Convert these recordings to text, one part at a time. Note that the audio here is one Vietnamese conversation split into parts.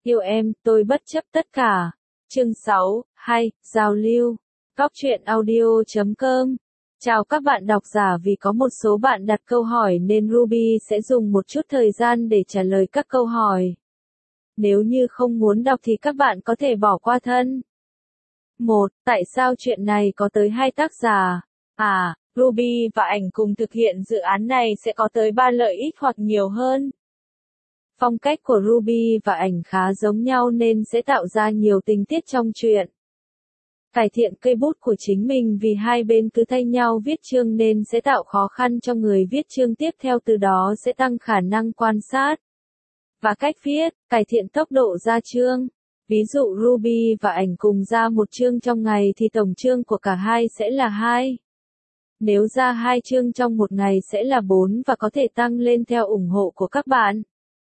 Yêu em, tôi bất chấp tất cả. Chương 6, giao lưu. Góc truyện audio.com. Chào các bạn độc giả, vì có một số bạn đặt câu hỏi nên Ruby sẽ dùng một chút thời gian để trả lời các câu hỏi. Nếu như không muốn đọc thì các bạn có thể bỏ qua thân. 1. Tại sao chuyện này có tới 2 tác giả? Ruby và ảnh cùng thực hiện dự án này sẽ có tới 3 lợi ích hoặc nhiều hơn. Phong cách của Ruby và ảnh khá giống nhau nên sẽ tạo ra nhiều tình tiết trong truyện. Cải thiện cây bút của chính mình vì hai bên cứ thay nhau viết chương nên sẽ tạo khó khăn cho người viết chương tiếp theo, từ đó sẽ tăng khả năng quan sát và cách viết, cải thiện tốc độ ra chương. Ví dụ Ruby và ảnh cùng ra một chương trong ngày thì tổng chương của cả hai sẽ là 2. Nếu ra 2 chương trong một ngày sẽ là 4 và có thể tăng lên theo ủng hộ của các bạn.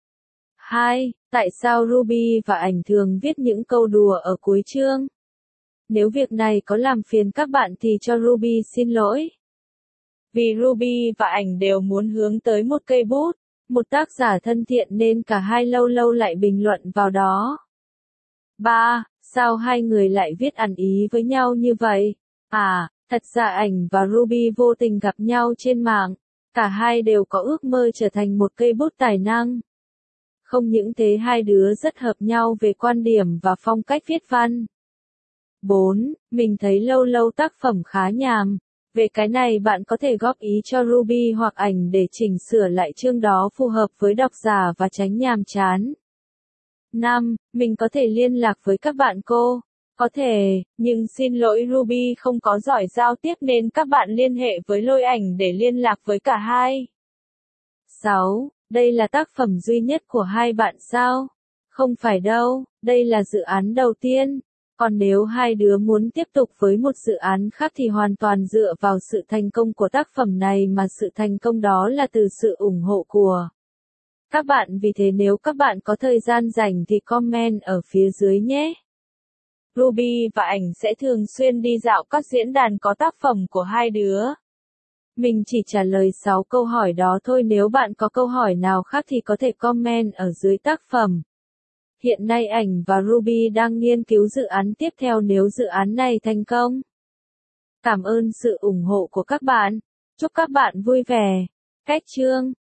2. Tại sao Ruby và ảnh thường viết những câu đùa ở cuối chương? Nếu việc này có làm phiền các bạn thì cho Ruby xin lỗi. Vì Ruby và ảnh đều muốn hướng tới một cây bút, một tác giả thân thiện nên cả hai lâu lâu lại bình luận vào đó. 3. Sao hai người lại viết ẩn ý với nhau như vậy? Thật ra ảnh và Ruby vô tình gặp nhau trên mạng. Cả hai đều có ước mơ trở thành một cây bút tài năng. Không những thế, hai đứa rất hợp nhau về quan điểm và phong cách viết văn. 4. Mình thấy lâu lâu tác phẩm khá nhàm. Về cái này bạn có thể góp ý cho Ruby hoặc ảnh để chỉnh sửa lại chương đó phù hợp với độc giả và tránh nhàm chán. 5. Mình có thể liên lạc với các bạn cô? Có thể, nhưng xin lỗi Ruby không có giỏi giao tiếp nên các bạn liên hệ với Lôi Ảnh để liên lạc với cả hai. 6. Đây là tác phẩm duy nhất của hai bạn sao? Không phải đâu, đây là dự án đầu tiên. Còn nếu hai đứa muốn tiếp tục với một dự án khác thì hoàn toàn dựa vào sự thành công của tác phẩm này, mà sự thành công đó là từ sự ủng hộ của các bạn. Vì thế nếu các bạn có thời gian rảnh thì comment ở phía dưới nhé. Ruby và ảnh sẽ thường xuyên đi dạo các diễn đàn có tác phẩm của hai đứa. Mình chỉ trả lời 6 câu hỏi đó thôi, nếu bạn có câu hỏi nào khác thì có thể comment ở dưới tác phẩm. Hiện nay ảnh và Ruby đang nghiên cứu dự án tiếp theo nếu dự án này thành công. Cảm ơn sự ủng hộ của các bạn. Chúc các bạn vui vẻ. Cách chương